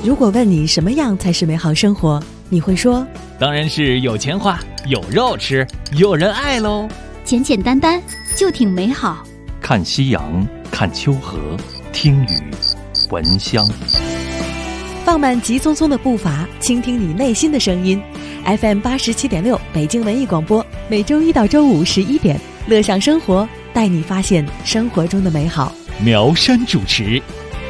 如果问你什么样才是美好生活，你会说当然是有钱花，有肉吃，有人爱喽。 简简单单就挺美好。 看夕阳，看秋河，听雨，闻香。 放慢急匆匆的步伐，倾听你内心的声音。FM 87.6北京文艺广播，每周一到周五11点，乐享生活，带你发现生活中的美好。 苗山主持。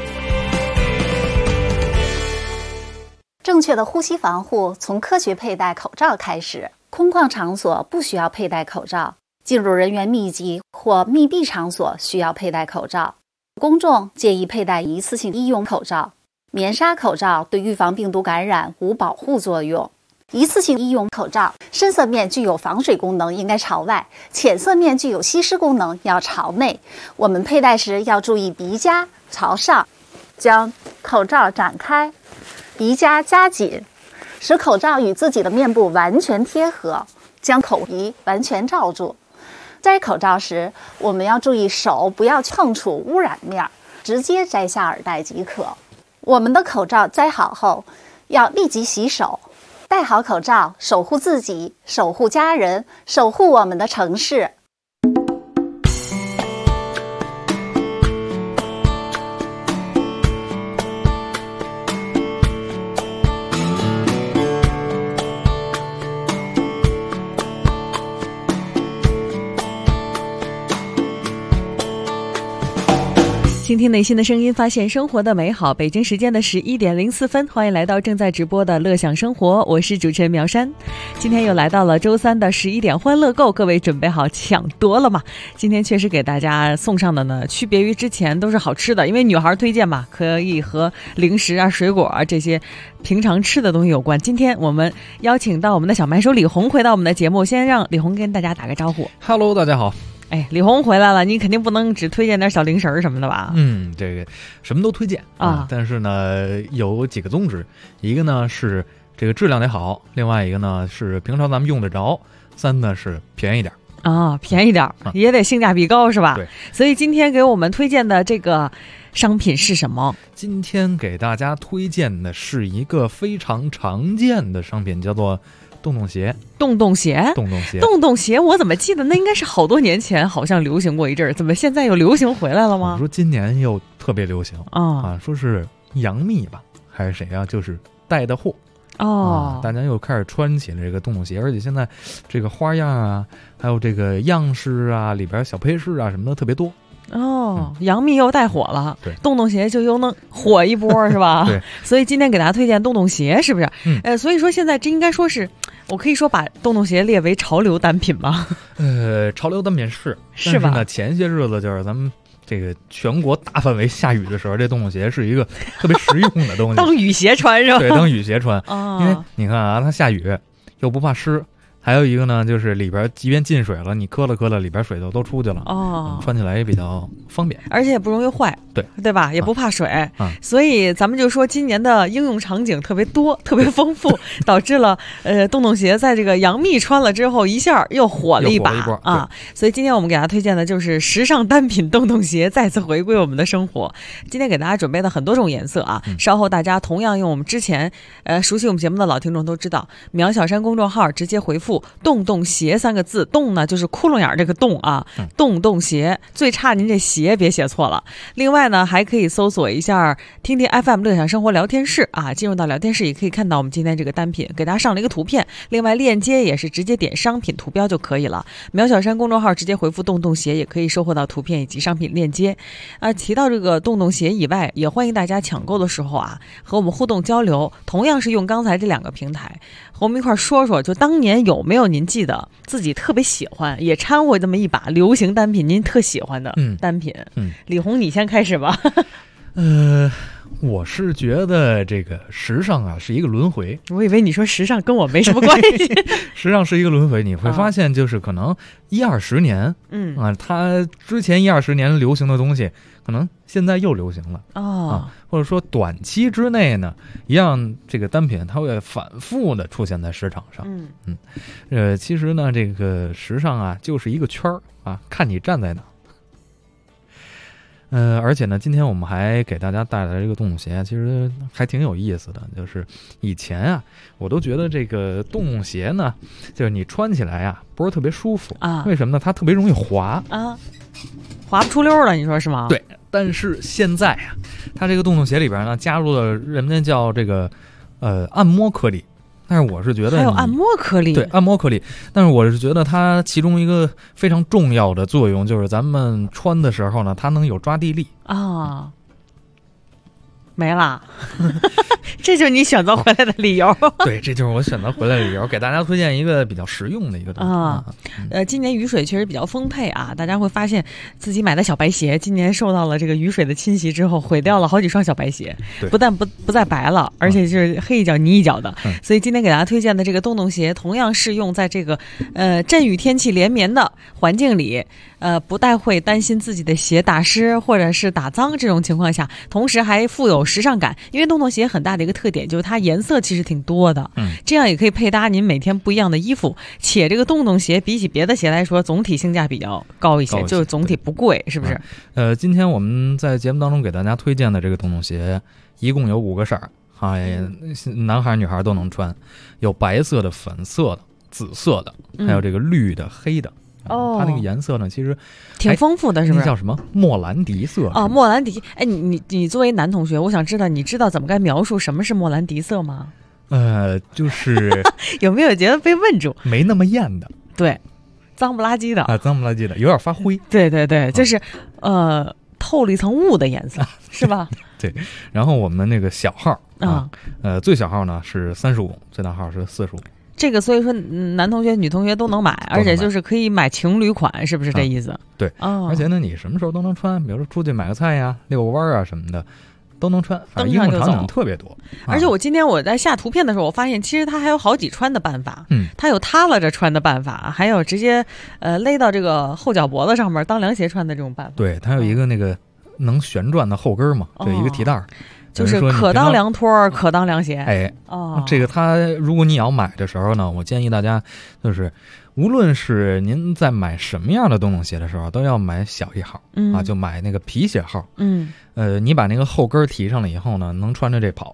正确的呼吸防护从科学佩戴口罩开始。空旷场所不需要佩戴口罩，进入人员密集或密闭场所需要佩戴口罩。公众建议佩戴一次性医用口罩。棉纱口罩对预防病毒感染无保护作用。一次性医用口罩深色面具有防水功能，应该朝外；浅色面具有吸湿功能，要朝内。我们佩戴时要注意鼻夹朝上，将口罩展开，鼻夹夹紧，使口罩与自己的面部完全贴合，将口鼻完全罩住。摘口罩时，我们要注意手不要碰触污染面，直接摘下耳带即可。我们的口罩摘好后，要立即洗手。戴好口罩，守护自己，守护家人，守护我们的城市。 倾听内心的声音，发现生活的美好。北京时间的11点04分，欢迎来到正在直播的乐享生活，我是主持人苗山。今天又来到了周三的11点欢乐购，各位准备好抢夺了吗？今天确实给大家送上的呢，区别于之前都是好吃的，因为女孩推荐嘛，可以和零食啊、水果啊这些平常吃的东西有关。今天我们邀请到我们的小麦手李红回到我们的节目，先让李红跟大家打个招呼。 Hello， 大家好。 哎，李红回来了，你肯定不能只推荐点小零食什么的吧？ 这个什么都推荐啊，但是呢有几个宗旨，一个呢是这个质量得好，另外一个呢是平常咱们用得着，三呢是便宜点啊，便宜点也得性价比高是吧？ 对， 所以今天给我们推荐的这个商品是什么？ 今天给大家推荐的是一个非常常见的商品，叫做洞洞鞋。 洞洞鞋，我怎么记得那应该是好多年前好像流行过一阵儿，怎么现在又流行回来了吗？ 我说今年又特别流行说是杨幂吧还是谁啊，就是带的货大家又开始穿起了这个洞洞鞋，而且现在这个花样啊，还有这个样式啊，里边小配饰啊什么的特别多。 杨幂又带火了， 对， 洞洞鞋就又能火一波是吧？ 对， 所以今天给大家推荐洞洞鞋，是不是？所以说现在这应该说是，我可以说把洞洞鞋列为潮流单品吗？ 潮流单品是吧？ 但是呢， 前些日子就是咱们这个全国大范围下雨的时候，这洞洞鞋是一个特别实用的东西， 当雨鞋穿是吧？ 对，当雨鞋穿。因为你看啊，它下雨又不怕湿。还有一个呢，就是里边即便进水了，你磕了里边水都出去了穿起来也比较方便， 而且也不容易坏，对吧？也不怕水所以咱们就说今年的应用场景特别多，特别丰富，导致了洞洞鞋在这个杨幂穿了之后一下又火了一把所以今天我们给大家推荐的就是时尚单品洞洞鞋再次回归我们的生活。今天给大家准备了很多种颜色稍后大家同样用我们之前熟悉我们节目的老听众都知道，苗小山公众号直接回复洞洞鞋3个字，洞呢就是窟窿眼这个洞洞洞鞋，最差您这鞋别写错了。另外呢还可以搜索一下听听 FM 乐享生活聊天室进入到聊天室也可以看到我们今天这个单品，给大家上了一个图片，另外链接也是直接点商品图标就可以了。苗小山公众号直接回复洞洞鞋也可以收获到图片以及商品链接提到这个洞洞鞋以外，也欢迎大家抢购的时候和我们互动交流，同样是用刚才这2个平台和我们一块说说，就当年有没有您记得自己特别喜欢也掺和这么一把流行单品您特喜欢的单品李红你先开始吧。 我是觉得这个时尚是一个轮回。 我以为你说时尚跟我没什么关系。 时尚是一个轮回，你会发现就是可能10-20年它之前10-20年流行的东西可能现在又流行了或者说短期之内呢一样这个单品它会反复的出现在市场上其实呢这个时尚就是一个圈看你站在哪而且呢，今天我们还给大家带来这个洞洞鞋，其实还挺有意思的。就是以前啊，我都觉得这个洞洞鞋呢，就是你穿起来啊，不是特别舒服啊。为什么呢？它特别容易滑啊， 滑不出溜了，你说是吗？ 对。但是现在啊，它这个洞洞鞋里边呢，加入了人们叫这个按摩颗粒。但是我是觉得还有按摩颗粒， 对，按摩颗粒。但是我是觉得它其中一个非常重要的作用，就是咱们穿的时候呢，它能有抓地力啊。没了，这就是你选择回来的理由。 对，这就是我选择回来的理由，给大家推荐一个比较实用的一个东西啊。 今年雨水确实比较丰沛啊，大家会发现自己买的小白鞋，今年受到了这个雨水的侵袭之后，毁掉了好几双小白鞋，不但不再白了，而且就是黑一脚泥一脚的。所以今天给大家推荐的这个洞洞鞋，同样适用在这个阵雨天气连绵的环境里。不但会担心自己的鞋打湿或者是打脏这种情况下，同时还富有时尚感。因为洞洞鞋很大的一个特点就是它颜色其实挺多的，这样也可以配搭您每天不一样的衣服。且这个洞洞鞋比起别的鞋来说，总体性价比较高一些，就是总体不贵，是不是？ 今天我们在节目当中给大家推荐的这个洞洞鞋，一共有5个色儿啊，男孩女孩都能穿，有白色的、粉色的、紫色的，还有这个绿的、黑的。它那个颜色呢，其实挺丰富的，是不是？ 叫什么莫兰迪色？ 哦，莫兰迪。哎，你作为男同学，我想知道，你知道怎么该描述什么是莫兰迪色吗？ 就是有没有觉得被问住？ 没那么艳的， 对，脏不拉几的啊，脏不拉几的，有点发灰。 对对对，就是透了一层雾的颜色，是吧？ 对。然后我们那个小号啊，最小号呢是35，最大号是45。 这个所以说男同学女同学都能买，而且就是可以买情侣款，是不是这意思？ 对，而且呢，你什么时候都能穿，比如说出去买个菜呀、遛个弯啊什么的，都能穿，反正应用场景特别多。 而且我今天我在下图片的时候，我发现其实它还有好几穿的办法。它有塌了着穿的办法，还有直接勒到这个后脚脖子上面当凉鞋穿的这种办法。 对，它有一个那个能旋转的后跟嘛，对，一个提袋。 就是可当凉拖，可当凉鞋。 哎，这个它，如果你要买的时候呢，我建议大家就是，无论是您在买什么样的洞洞鞋的时候，都要买小一号啊，就买那个皮鞋号。你把那个后跟提上了以后呢，能穿着这跑。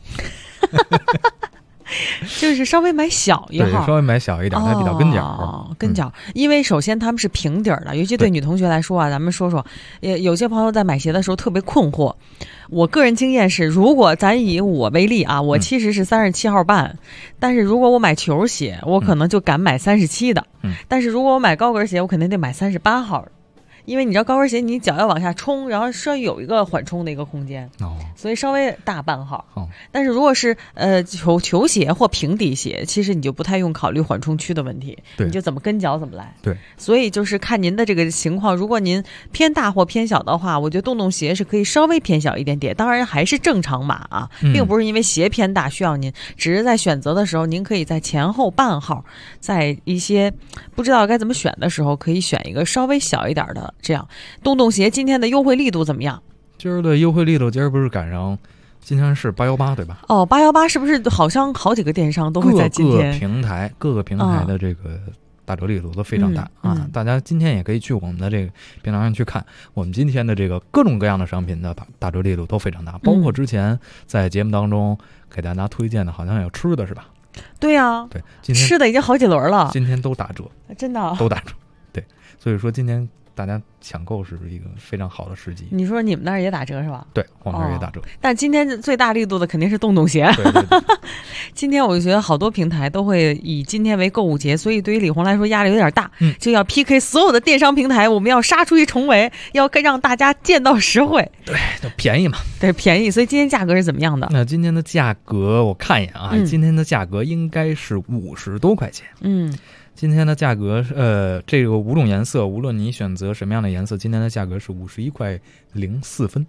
就是稍微买小一号， 对，稍微买小一点，它比较跟脚。 跟脚，因为首先他们是平底儿的，尤其对女同学来说啊，咱们说说，有些朋友在买鞋的时候特别困惑。我个人经验是，如果咱以我为例啊，我其实是37号半，但是如果我买球鞋，我可能就敢买37的，但是如果我买高跟鞋，我肯定得买38号的。因为你知道高跟鞋你脚要往下冲，然后稍微有一个缓冲的一个空间，所以稍微大半号。但是如果是球鞋或平底鞋，其实你就不太用考虑缓冲区的问题，你就怎么跟脚怎么来。 对， 所以就是看您的这个情况，如果您偏大或偏小的话，我觉得洞洞鞋是可以稍微偏小一点点，当然还是正常码啊，并不是因为鞋偏大需要您，只是在选择的时候，您可以在前后半号，在一些不知道该怎么选的时候，可以选一个稍微小一点的。这样，洞洞鞋今天的优惠力度怎么样？ 今儿的优惠力度，今儿不是赶上今天是818对吧 ？818是不是好像好几个电商都会在今天？ 各个平台的这个打折力度都非常大啊！大家今天也可以去我们的这个平台上去看，我们今天的这个各种各样的商品的打折力度都非常大，包括之前在节目当中给大家推荐的，好像有吃的是吧？ 对呀， 对，今天吃的已经好几轮了， 今天都打折， 真的都打折。对，所以说今天大家抢购是一个非常好的时机。 你说你们那儿也打折是吧？ 对，我们那儿也打折。 但今天最大力度的肯定是洞洞鞋。 对对对今天我就觉得好多平台都会以今天为购物节，所以对于李红来说压力有点大，就要 PK 所有的电商平台，我们要杀出一重围，要让大家见到实惠。 对，就便宜嘛。 对，便宜。所以今天价格是怎么样的？ 那今天的价格我看一眼啊，今天的价格应该是50多块钱。今天的价格，这个5种颜色，无论你选择什么样的颜色，今天的价格是51块04分。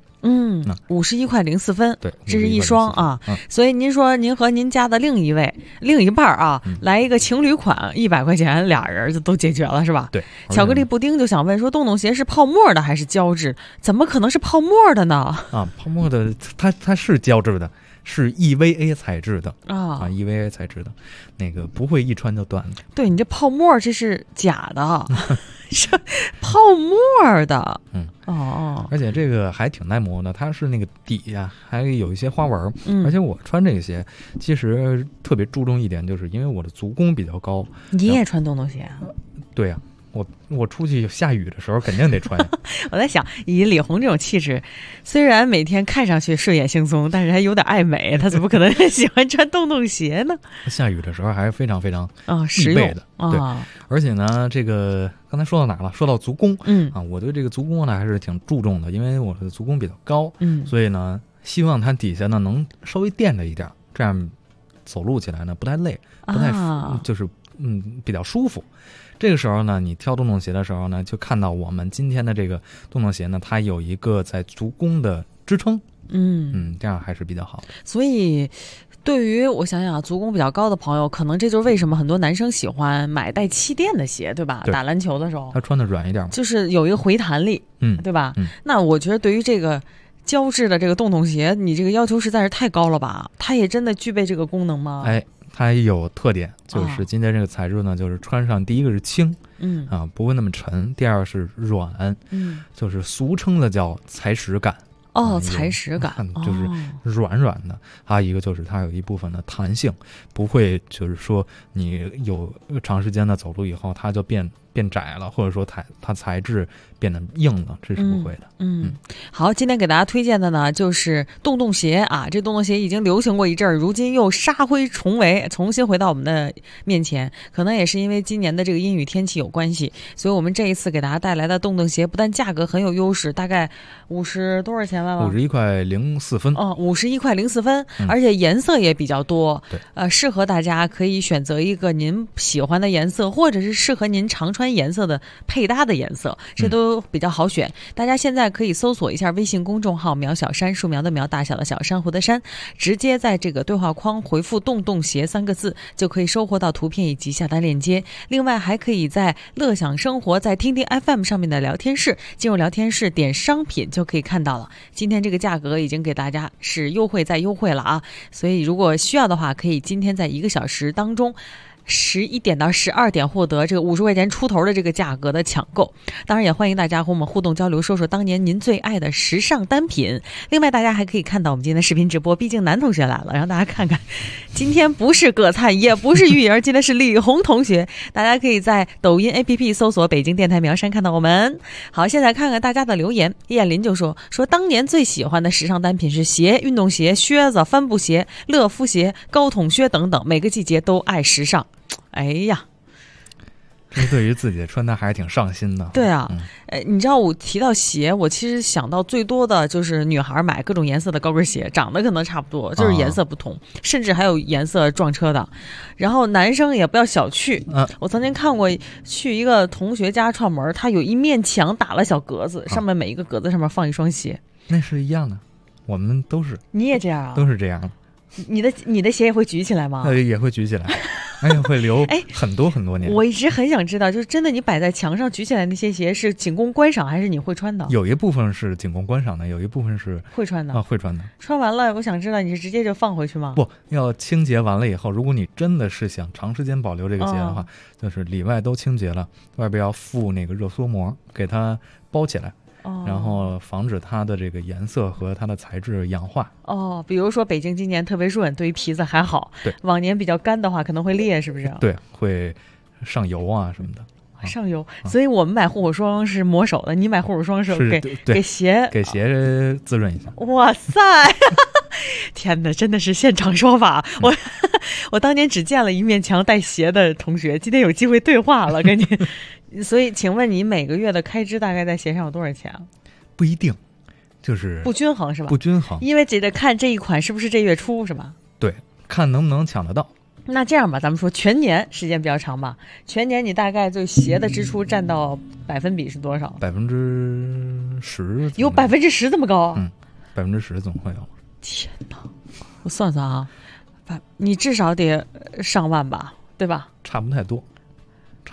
51块04分， 对， 这是一双啊。所以您说您和您家的另一半啊，来一个情侣款，100块钱俩人就都解决了，是吧？ 对。 巧克力布丁就想问说，洞洞鞋是泡沫的还是胶质？怎么可能是泡沫的呢？ 泡沫的，它是胶质的。 是 EVA 材质的EVA 材质的，那个不会一穿就断的。 对，你这泡沫这是假的，是泡沫的。 而且这个还挺耐磨的，它是那个底呀还有一些花纹。而且我穿这个鞋其实特别注重一点，就是因为我的足弓比较高。 你也穿洞洞鞋啊？ 对呀。我出去下雨的时候肯定得穿。 我在想，以李红这种气质，虽然每天看上去睡眼惺忪，但是还有点爱美，他怎么可能喜欢穿洞洞鞋呢？ 下雨的时候还是非常非常实用的。对，而且呢，这个刚才说到哪了？说到足弓，我对这个足弓呢还是挺注重的，因为我的足弓比较高，所以呢，希望它底下呢能稍微垫着一点，这样走路起来呢不太累，不太就是比较舒服。这个时候呢，你挑洞洞鞋的时候呢，就看到我们今天的这个洞洞鞋呢，它有一个在足弓的支撑，这样还是比较好的。 所以，对于我想想足弓比较高的朋友，可能这就是为什么很多男生喜欢买带气垫的鞋，对吧？ 对， 打篮球的时候， 它穿的软一点嘛， 就是有一个回弹力，对吧？那我觉得对于这个胶质的这个洞洞鞋，你这个要求实在是太高了吧？它也真的具备这个功能吗？ 它有特点，就是今天这个材质呢，就是穿上第一个是轻，不会那么沉；第二是软，就是俗称的叫踩屎感。 踩屎感就是软软的。还有一个就是它有一部分的弹性，不会就是说你有长时间的走路以后，它就变窄了，或者说它材质变得硬了，这是不会的。 好，今天给大家推荐的呢就是洞洞鞋啊，这洞洞鞋已经流行过一阵儿，如今又杀灰重围，重新回到我们的面前。可能也是因为今年的这个阴雨天气有关系，所以我们这一次给大家带来的洞洞鞋，不但价格很有优势，大概50多少钱来了 ？51块04分。 51块04分，而且颜色也比较多。 对， 适合大家可以选择一个您喜欢的颜色，或者是适合您常穿颜色的配搭的颜色，这都比较好选。大家现在可以搜索一下微信公众号苗小山，树苗的苗，大小的小，珊瑚的珊，直接在这个对话框回复洞洞鞋3个字，就可以收获到图片以及下单链接。另外还可以在乐享生活在听听 FM 上面的聊天室，进入聊天室点商品就可以看到了。今天这个价格已经给大家是优惠再优惠了啊，所以如果需要的话，可以今天在1个小时当中11点到12点获得这个50块钱出头的这个价格的抢购。当然也欢迎大家和我们互动交流，说说当年您最爱的时尚单品。另外大家还可以看到我们今天的视频直播，毕竟男同学来了，让大家看看今天不是葛灿也不是玉莹，今天是李红同学。大家可以在抖音 APP 搜索北京电台苗山看到我们。好，现在看看大家的留言。燕林就说当年最喜欢的时尚单品是鞋、运动鞋、靴子、帆布鞋、乐福鞋、高筒靴等等，每个季节都爱时尚。哎呀， 这对于自己的穿搭还是挺上心的。 对啊，你知道我提到鞋，我其实想到最多的就是女孩买各种颜色的高跟鞋，长得可能差不多，就是颜色不同，甚至还有颜色撞车的。然后男生也不要小觑，我曾经看过去一个同学家串门，他有一面墙打了小格子，上面每一个格子上面放一双鞋。 那是一样的，我们都是。 你也这样啊？ 都是这样的。 你的鞋也会举起来吗？ 也会举起来。会留很多很多年。 我一直很想知道，就是真的你摆在墙上举起来那些鞋是仅供观赏还是你会穿的？ 有一部分是仅供观赏的，有一部分是会穿的。 会穿的。穿完了，我想知道你是直接就放回去吗？ 不，要清洁完了以后，如果你真的是想长时间保留这个鞋的话，就是里外都清洁了，外边要附那个热缩膜给它包起来。然后防止它的这个颜色和它的材质氧化。 比如说北京今年特别润，对于皮子还好。 对， 往年比较干的话可能会裂，是不是？ 对，会上油啊什么的。 上油，所以我们买护手霜是抹手的，你买护手霜是给鞋滋润一下。 哇塞！天哪，真的是现场说法。我当年只见了一面墙带鞋的同学，今天有机会对话了，跟你。所以请问你每个月的开支大概在鞋上有多少钱啊？ 不一定，就是不均衡是吧？ 不均衡， 因为得看这一款是不是这月出是吧？ 对，看能不能抢得到。那这样吧，咱们说全年时间比较长吧，全年你大概对鞋的支出占到百分比是多少 ？10%。 有10%这么高啊 ？10%总会有。 天哪，我算算啊，你至少得上万吧，对吧？ 差不太多。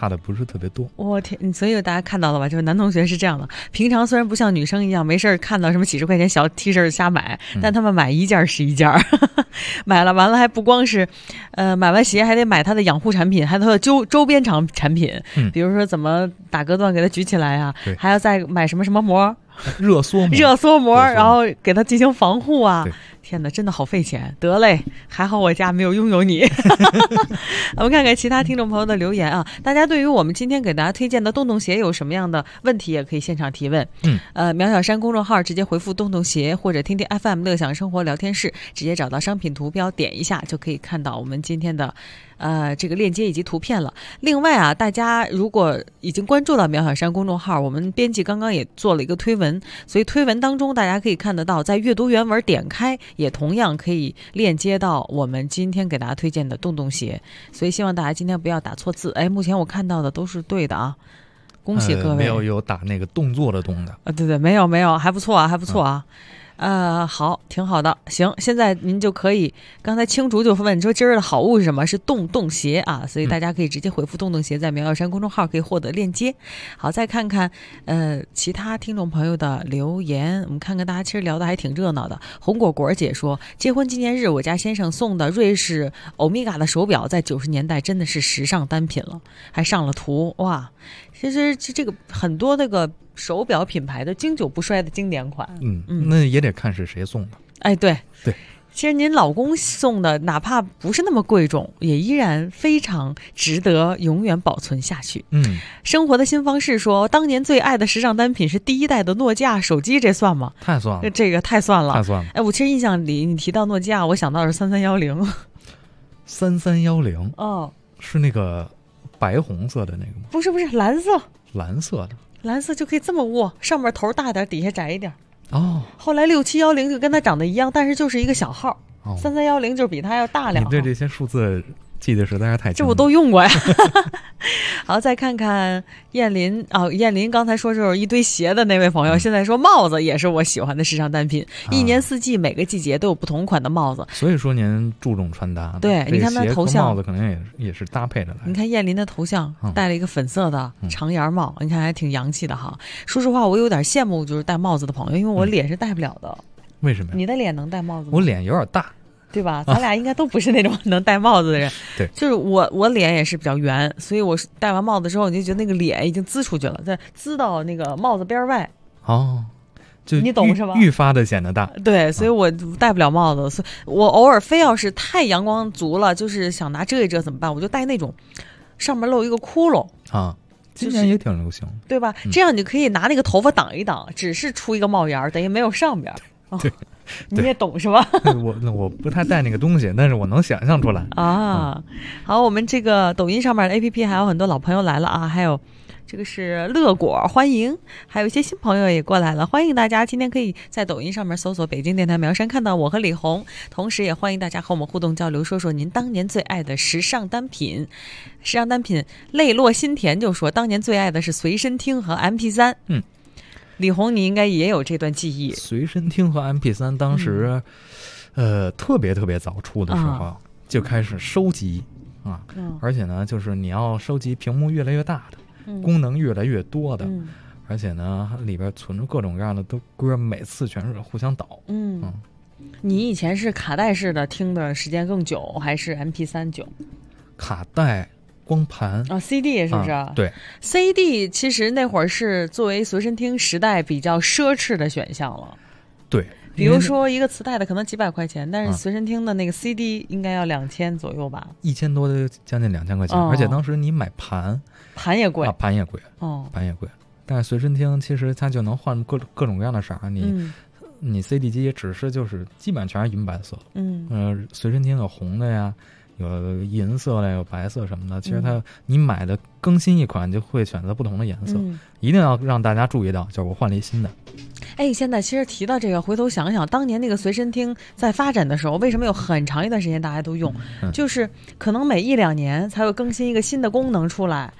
差的不是特别多。 我天，所以大家看到了吧？就是男同学是这样的，平常虽然不像女生一样没事看到什么几十块钱小 T 恤瞎买，但他们买一件是一件买了完了还不光是买完鞋还得买他的养护产品，还有他的周边产品，比如说怎么打隔断给他举起来啊，还要再买什么膜热缩膜， 然后给它进行防护啊！天哪，真的好费钱。得嘞，还好我家没有拥有你。我们看看其他听众朋友的留言啊，大家对于我们今天给大家推荐的洞洞鞋有什么样的问题，也可以现场提问。苗小山公众号直接回复洞洞鞋，或者听听 FM 乐享生活聊天室，直接找到商品图标，点一下就可以看到我们今天的这个链接以及图片了。另外啊，大家如果已经关注了苗小山公众号，我们编辑刚刚也做了一个推文，所以推文当中大家可以看得到，在阅读原文点开也同样可以链接到我们今天给大家推荐的洞洞鞋，所以希望大家今天不要打错字。目前我看到的都是对的啊，恭喜各位。 没有打那个动作的动的对，没有，还不错啊。好，挺好的。行，现在您就可以，刚才青竹就问说今儿的好物是什么？是洞洞鞋啊，所以大家可以直接回复洞洞鞋，在苗小山公众号可以获得链接。好，再看看其他听众朋友的留言，我们看看大家其实聊的还挺热闹的。红果果姐说，结婚纪念日我家先生送的瑞士欧米伽的手表，在90年代真的是时尚单品了，还上了图。哇，其实这个很多那个手表品牌的经久不衰的经典款。 那也得看是谁送的。 对，其实您老公送的哪怕不是那么贵重，也依然非常值得永远保存下去。生活的新方式说，当年最爱的时尚单品是第一代的诺基亚手机，这算吗？ 太算了， 这个太算了。 我其实印象里你提到诺基亚，我想到的是3310。 3310是那个白红色的那个吗？ 不是，蓝色的。 蓝色就可以这么握，上面头大点，底下窄一点。后来6710就跟它长得一样，但是就是一个小号。3310就比它要大2号。 你对这些数字记得实在是太清楚了， 这我都用过呀。好，再看看燕林燕林刚才说是一堆鞋的那位朋友，现在说帽子也是我喜欢的时尚单品，一年四季每个季节都有不同款的帽子。 所以说您注重穿搭。 对，你看他头像， 帽子可能也是搭配的来。 你看燕林的头像戴了一个粉色的长檐帽，你看还挺洋气的哈。说实话，我有点羡慕就是戴帽子的朋友，因为我脸是戴不了的。 为什么呀？ 你的脸能戴帽子吗？ 我脸有点大。 对吧？咱俩应该都不是那种能戴帽子的人。 对， 就是我脸也是比较圆，所以我戴完帽子之后，你就觉得那个脸已经滋出去了，再滋到那个帽子边外。 就你懂是吧？ 愈发的显得大。 对，所以我戴不了帽子，所以我偶尔非要是太阳光足了，就是想拿遮一遮怎么办？我就戴那种上面露一个窟窿今年也挺流行， 对吧？这样你可以拿那个头发挡一挡，只是出一个帽檐，等于没有上边。 对。 你也懂是吧？ 我不太带那个东西，但是我能想象出来啊。好，我们这个抖音上面的 APP 还有很多老朋友来了啊，还有这个是乐果，欢迎，还有一些新朋友也过来了，欢迎大家。今天可以在抖音上面搜索北京电台苗山看到我和李红，同时也欢迎大家和我们互动交流，说说您当年最爱的时尚单品。时尚单品泪落心田就说当年最爱的是随身听和 MP3。李红，你应该也有这段记忆。 随身听和 MP3 当时，特别早出的时候，就开始收集而且呢，就是你要收集屏幕越来越大的，功能越来越多的，而且呢，里边存着各种各样的歌，每次全是互相导。 你以前是卡带式的听的时间更久，还是 MP3 久？ 卡带。光盘 CD 是不是？ 对 ，CD 其实那会儿是作为随身听时代比较奢侈的选项了。 对， 比如说一个磁带的可能几百块钱，但是随身听的那个 CD 应该要2000左右吧 ，1000多的将近2000块钱，而且当时你买盘也贵盘也贵盘也贵。但是随身听其实它就能换各种各样的色儿，你 CD 机只是就是基本上全是银白色，随身听有红的呀。有银色的，有白色什么的。其实你买的更新一款，就会选择不同的颜色。一定要让大家注意到，就是我换了一新的。 现在其实提到这个，回头想想，当年那个随身听在发展的时候，为什么有很长一段时间大家都用？就是可能每1-2年才会更新一个新的功能出来。 对。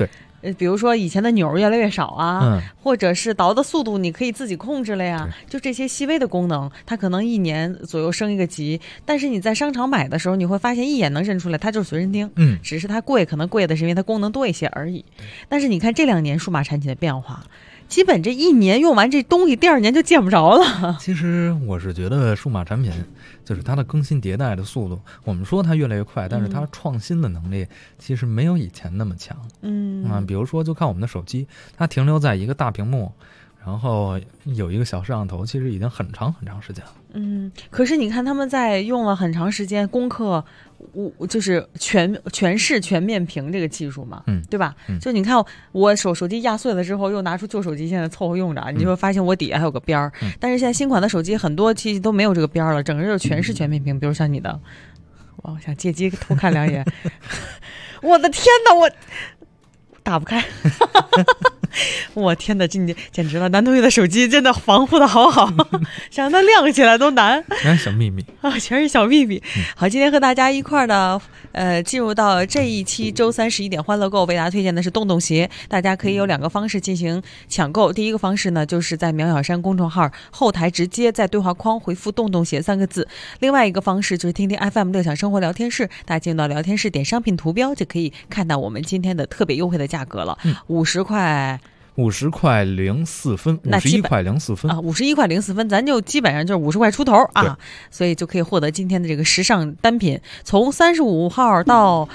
比如说以前的钮越来越少啊，或者是倒的速度你可以自己控制了呀，就这些细微的功能，它可能1年左右升一个级，但是你在商场买的时候，你会发现一眼能认出来它就是随身听，只是它贵，可能贵的是因为它功能多一些而已。但是你看这2年数码产品的变化，基本这1年用完这东西，第2年就见不着了。 其实我是觉得数码产品就是它的更新迭代的速度，我们说它越来越快，但是它创新的能力其实没有以前那么强。比如说就看我们的手机，它停留在一个大屏幕，然后有一个小摄像头，其实已经很长时间了。 可是你看他们在用了很长时间攻克就是全视全面屏这个技术嘛，对吧？就你看我手机压碎了之后，又拿出旧手机现在凑合用着，你就会发现我底下还有个边儿。但是现在新款的手机很多其实都没有这个边儿了，整个就是全视全面屏。比如像你的，我想借机偷看2眼，我的天哪，我打不开。我天哪，这简直了！男同学的手机真的防护的好，想让它亮起来都难。 全是小秘密啊，全是小秘密。好，今天和大家一块儿的进入到这一期周3 11点欢乐购，为大家推荐的是洞洞鞋。大家可以有2个方式进行抢购。第一个方式呢，就是在苗小山公众号后台直接在对话框回复洞洞鞋3个字。另外一个方式就是听听 FM 乐享生活聊天室，大家进入到聊天室点商品图标就可以看到我们今天的特别优惠的价格了，50块。 50块04分，51块04分啊，51块04分，咱就基本上就是50块出头啊，所以就可以获得今天的这个时尚单品，从35号到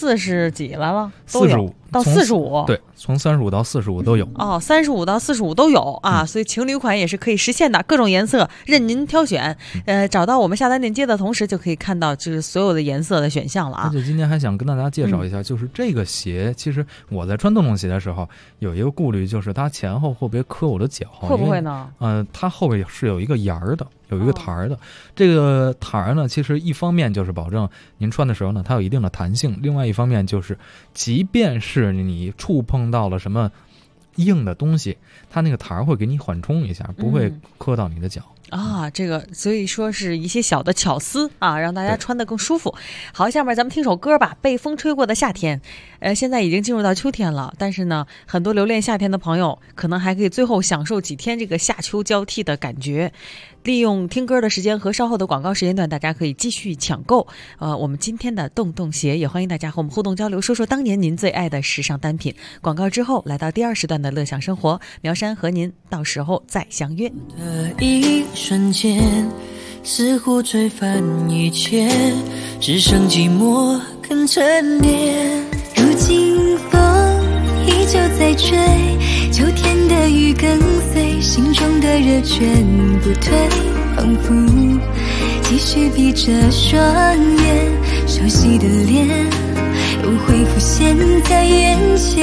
40几来了，45到45， 对，从35到45都有 ，35到45都有啊，所以情侣款也是可以实现的，各种颜色任您挑选。找到我们下单链接的同时，就可以看到就是所有的颜色的选项了啊。 而且今天还想跟大家介绍一下，就是这个鞋，其实我在穿洞洞鞋的时候有一个顾虑，就是它前后会不会磕我的脚？ 会不会呢？ 它后边是有一个沿儿的。有一个台儿的，这个台儿呢，其实一方面就是保证您穿的时候呢，它有一定的弹性；另外一方面就是，即便是你触碰到了什么硬的东西，它那个台儿会给你缓冲一下，不会磕到你的脚。 这个所以说是一些小的巧思啊，让大家穿得更舒服。好，下面咱们听首歌吧，被风吹过的夏天。现在已经进入到秋天了，但是呢，很多留恋夏天的朋友可能还可以最后享受几天这个夏秋交替的感觉。利用听歌的时间和稍后的广告时间段，大家可以继续抢购我们今天的洞洞鞋，也欢迎大家和我们互动交流，说说当年您最爱的时尚单品。广告之后来到第2时段的乐享生活，苗山和您到时候再相约。 的一瞬间似乎吹翻一切，只剩寂寞肯沉淀。 如今风依旧在吹，秋天的雨跟随，心中的热全不退，仿佛继续闭着双眼，熟悉的脸又会浮现在眼前。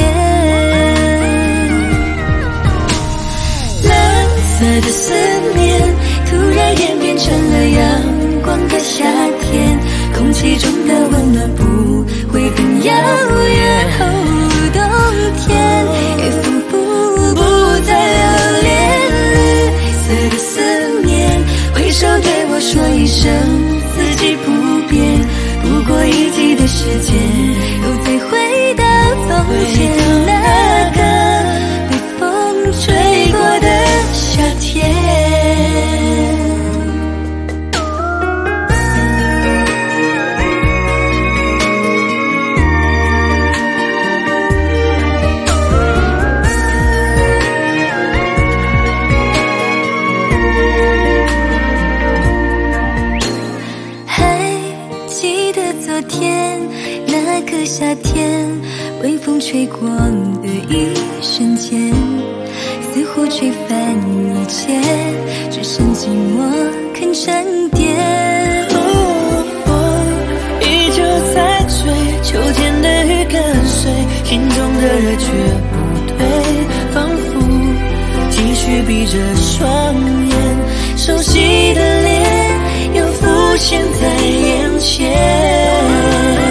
蓝色的思念突然演变成了阳光的夏天，空气中的温暖不会很遥远，冬天也仿佛不再留恋。绿色的思念挥手对我说一声四季不变，不过一季的时间又再回到从前那个被风吹过的夏天。夏天微风吹过的一瞬间，似乎吹翻一切，只剩寂寞肯沉淀。 风依旧在吹，秋天的雨跟随，心中的热却不退，仿佛继续闭着双眼，熟悉的脸又浮现在眼前。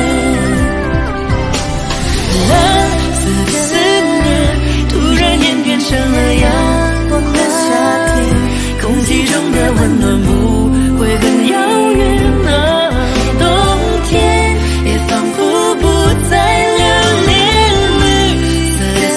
蓝色的思念突然演变成了阳光的夏天，空气中的温暖不会很遥远啊，冬天也仿佛不再留恋。绿色的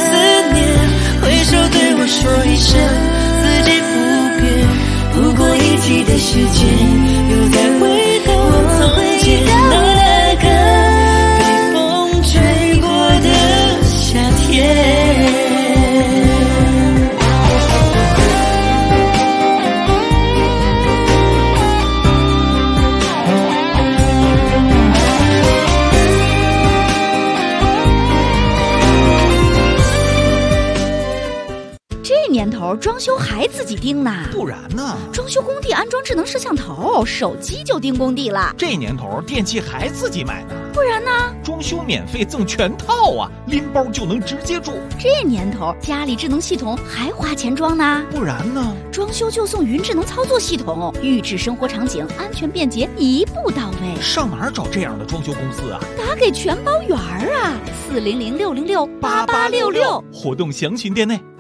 头，装修还自己盯呢。 不然呢？ 装修工地安装智能摄像头，手机就盯工地了。 这年头电器还自己买呢。 不然呢？ 装修免费赠全套啊，拎包就能直接住。 这年头家里智能系统还花钱装呢。 不然呢？ 装修就送云智能操作系统，预制生活场景，安全便捷，一步到位。 上哪儿找这样的装修公司啊？ 打给全包圆啊，400-606-8866， 活动详询店内。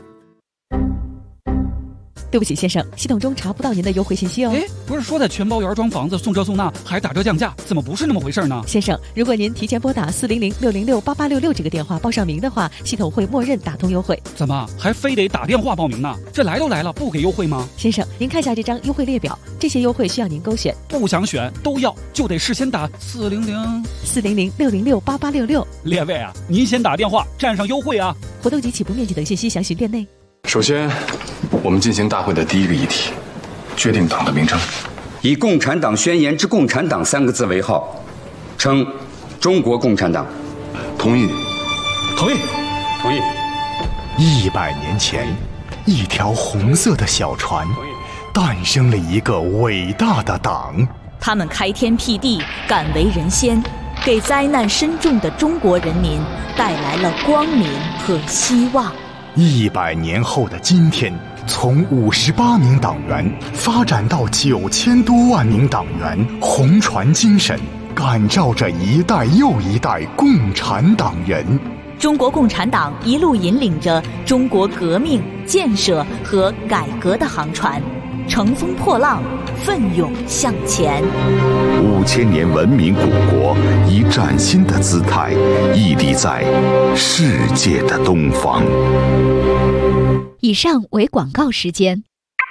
对不起，先生，系统中查不到您的优惠信息哦。 不是说在全包圆装房子送这送那还打折降价，怎么不是那么回事呢？ 先生，如果您提前拨打400-606-8866这个电话报上名的话，系统会默认打通优惠。 怎么还非得打电话报名呢？这来都来了，不给优惠吗？ 先生，您看下这张优惠列表，这些优惠需要您勾选。 不想选都要，就得事先打 400-606-8866。 列位啊，您先打电话占上优惠啊！ 活动及起步面积等信息详询店内。 首先，我们进行大会的第一个议题，决定党的名称。 以《共产党宣言》之共产党3个字为号，称中国共产党。 同意。 同意。同意。 100年前，一条红色的小船，诞生了一个伟大的党。 他们开天辟地，敢为人先，给灾难深重的中国人民带来了光明和希望。 100年后的今天，从58名党员发展到9000多万名党员，红船精神感召着一代又一代共产党人。 中国共产党一路引领着中国革命、建设和改革的航船，乘风破浪，奋勇向前。 5000年文明古国以崭新的姿态屹立在世界的东方。 以上为广告时间。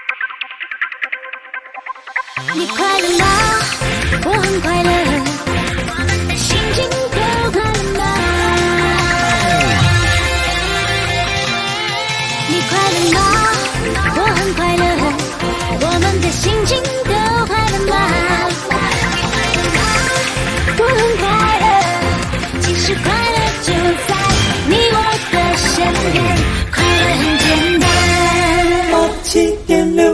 你快乐吗？我很快乐，心情都快乐吗？你快乐吗？我很快乐，我们的心情都快乐吗？我很快乐，其实快乐就在你我的身边，快乐很简单。87.6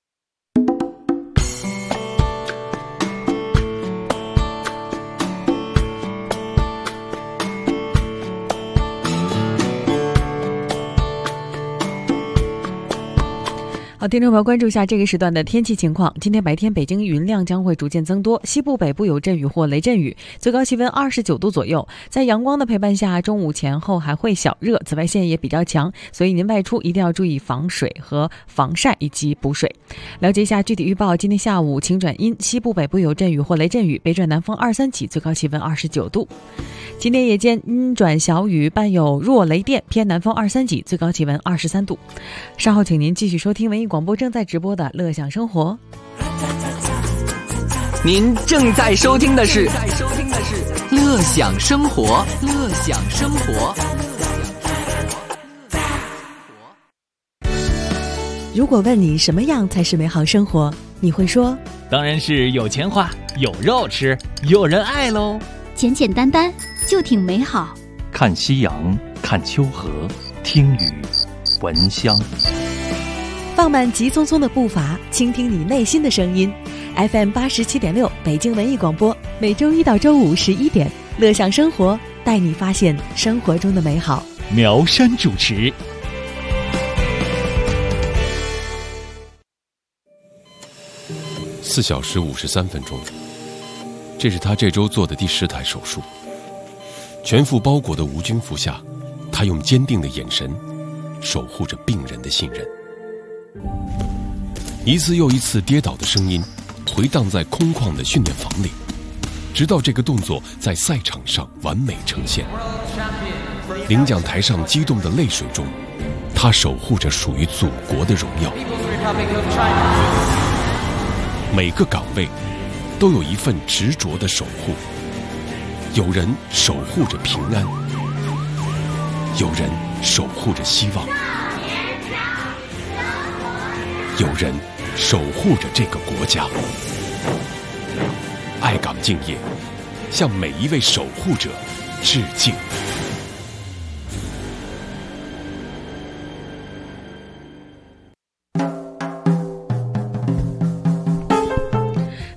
好，听众朋友，关注一下这个时段的天气情况。今天白天北京云量将会逐渐增多，西部北部有阵雨或雷阵雨，最高气温29度左右。在阳光的陪伴下，中午前后还会小热，紫外线也比较强，所以您外出一定要注意防水和防晒以及补水。了解一下具体预报，今天下午晴转阴，西部北部有阵雨或雷阵雨，北转南风2、3级，最高气温29度。今天夜间阴转小雨，伴有弱雷电，偏南风2、3级，最高气温23度。稍后请您继续收听文艺广播正在直播的乐享生活。 您正在收听的是乐享生活，乐享生活。 如果问你什么样才是美好生活，你会说当然是有钱花，有肉吃，有人爱喽。 简简单单就挺美好。 看夕阳，看秋荷，听雨，闻香。 放慢急匆匆的步伐，倾听你内心的声音。FM 87.6北京文艺广播，每周一到周五11点，乐享生活，带你发现生活中的美好。 苗山主持。 4小时53分钟，这是他这周做的第10台手术。全副包裹的无菌服下，他用坚定的眼神守护着病人的信任。一次又一次跌倒的声音回荡在空旷的训练房里，直到这个动作在赛场上完美呈现。领奖台上激动的泪水中，他守护着属于祖国的荣耀。每个岗位都有一份执着的守护，有人守护着平安，有人守护着希望，有人守护着这个国家。爱岗敬业，向每一位守护者致敬。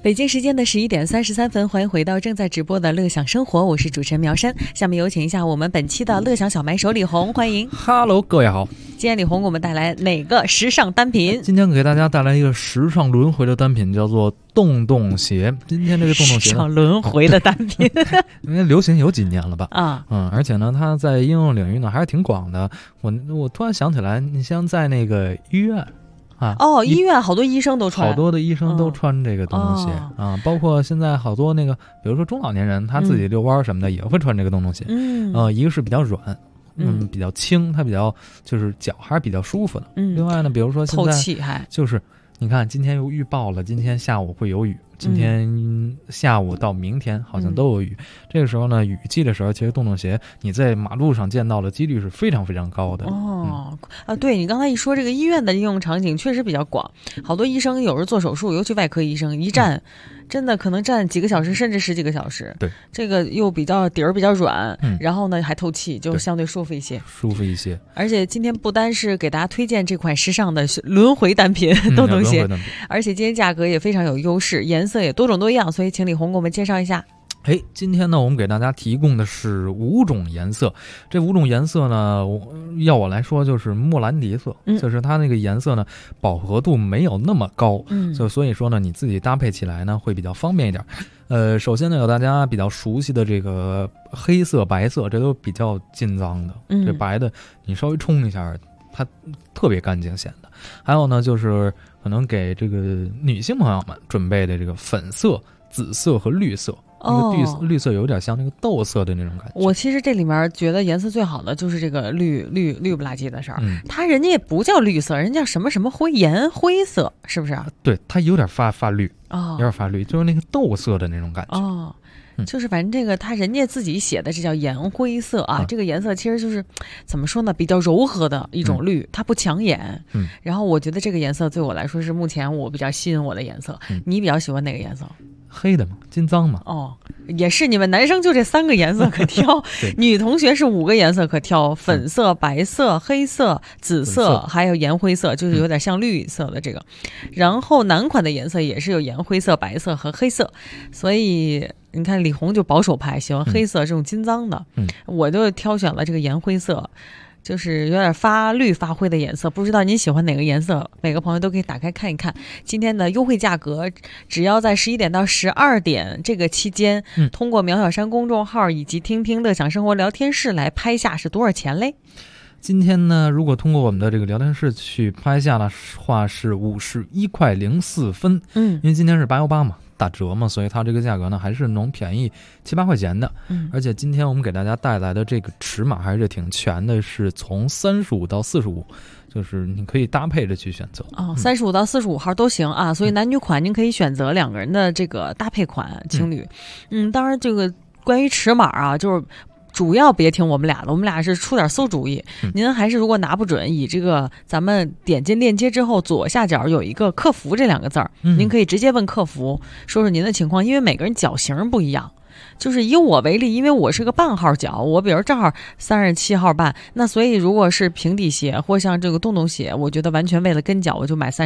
北京时间的11点33分，欢迎回到正在直播的乐享生活，我是主持人苗珊。下面有请一下我们本期的乐享小买手李红，欢迎。 Hello， 各位好。 今天李红给我们带来哪个时尚单品？ 今天给大家带来一个时尚轮回的单品，叫做洞洞鞋。今天这个洞洞鞋时尚轮回的单品， 因为流行有几年了吧？而且呢，它在应用领域呢还是挺广的。我突然想起来，你像在那个医院。 医院好多医生都穿， 好多的医生都穿这个洞洞鞋包括现在好多那个，比如说中老年人，他自己遛弯什么的也会穿这个洞洞鞋。一个是比较软，比较轻，它比较就是脚还是比较舒服的。另外呢，比如说现在透气还就是你看今天又预报了，今天下午会有雨。今天下午到明天好像都有雨，这个时候呢，雨季的时候，其实洞洞鞋你在马路上见到的几率是非常非常高的。 对，你刚才一说这个医院的应用场景确实比较广，好多医生有时做手术，尤其外科医生一站真的可能站几个小时甚至10几个小时。 对， 这个又比较底儿比较软，然后呢还透气，就相对舒服一些。而且今天不单是给大家推荐这款时尚的轮回单品洞洞鞋，而且今天价格也非常有优势，颜色也多种多样，所以请李红给我们介绍一下。 今天呢，我们给大家提供的是5种颜色。这5种颜色呢，要我来说就是莫兰迪色，就是它那个颜色呢，饱和度没有那么高，所以说呢，你自己搭配起来呢会比较方便一点。首先呢，有大家比较熟悉的这个黑色、白色，这都比较金脏的。这白的你稍微冲一下，它特别干净显得。还有呢，就是可能给这个女性朋友们准备的这个粉色、紫色和绿色。那个绿色有点像那个豆色的那种感觉。 我其实这里面觉得颜色最好的就是这个绿不拉几的色儿，它人家也不叫绿色，人家叫什么什么灰，盐灰色，是不是啊？ 对，它有点发绿，有点发绿，就是那个豆色的那种感觉。 就是反正这个他人家自己写的这叫盐灰色啊，这个颜色其实就是怎么说呢，比较柔和的一种绿，它不抢眼。然后我觉得这个颜色对我来说是目前我比较吸引我的颜色。你比较喜欢哪个颜色？ 黑的嘛，金脏嘛。 也是，你们男生就这3个颜色可挑，女同学是5个颜色可挑，粉色、白色、黑色、紫色，还有盐灰色，就是有点像绿色的这个。然后男款的颜色也是有盐灰色、白色和黑色，所以你看李红就保守派，喜欢黑色这种金脏的，我就挑选了这个盐灰色。就是有点发绿发灰的颜色，不知道您喜欢哪个颜色？每个朋友都可以打开看一看。今天的优惠价格，只要在11点到12点这个期间，通过苗小山公众号以及听听乐享生活聊天室来拍下是多少钱嘞？ 今天呢，如果通过我们的这个聊天室去拍下的话是51块04分，因为今天是818嘛。打折嘛，所以它这个价格呢还是能便宜7、8块钱的。而且今天我们给大家带来的这个尺码还是挺全的，是从35到45，就是你可以搭配着去选择。35 到45号都行啊，所以男女款您可以选择2个人的这个搭配款，情侣。当然这个关于尺码啊，就是主要别听我们俩的，我们俩是出点馊主意。您还是如果拿不准，以这个咱们点进链接之后左下角有一个客服这2个字儿，您可以直接问客服说说您的情况，因为每个人脚型不一样。就是以我为例，因为我是个半号脚，我比如正好37号半，那所以如果是平底鞋或像这个洞洞鞋，我觉得完全为了跟脚我就买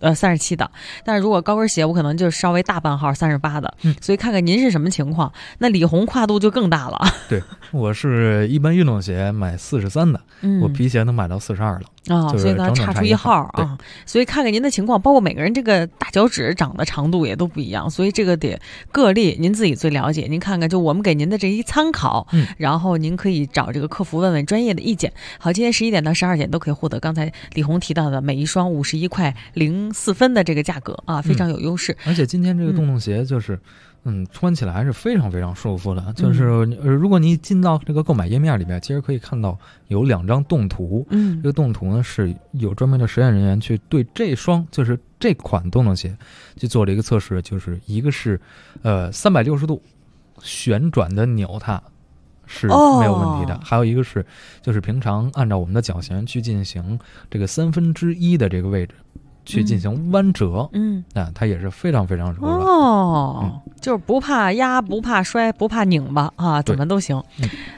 37的。但是如果高跟鞋我可能就稍微大半号38的。所以看看您是什么情况。那李红跨度就更大了。 对，我是一般运动鞋买43的，我皮鞋能买到42了。 所以呢差出1号啊，所以看看您的情况，包括每个人这个大脚趾长的长度也都不一样，所以这个得个例，您自己最了解。您看看就我们给您的这一参考，然后您可以找这个客服问问专业的意见。好，今天11点到12点都可以获得刚才李红提到的每一双51块04分的这个价格啊，非常有优势。 而且今天这个洞洞鞋就是穿起来还是非常非常舒服的。就是如果你进到这个购买页面里边，其实可以看到有2张动图。这个动图呢是有专门的实验人员去对就是这款洞洞鞋去做了一个测试，就是一个是360度旋转的扭它是没有问题的，还有一个是就是平常按照我们的脚型去进行这个1/3的这个位置去进行弯折，它也是非常非常柔软。 就是不怕压，不怕摔，不怕拧巴啊，怎么都行。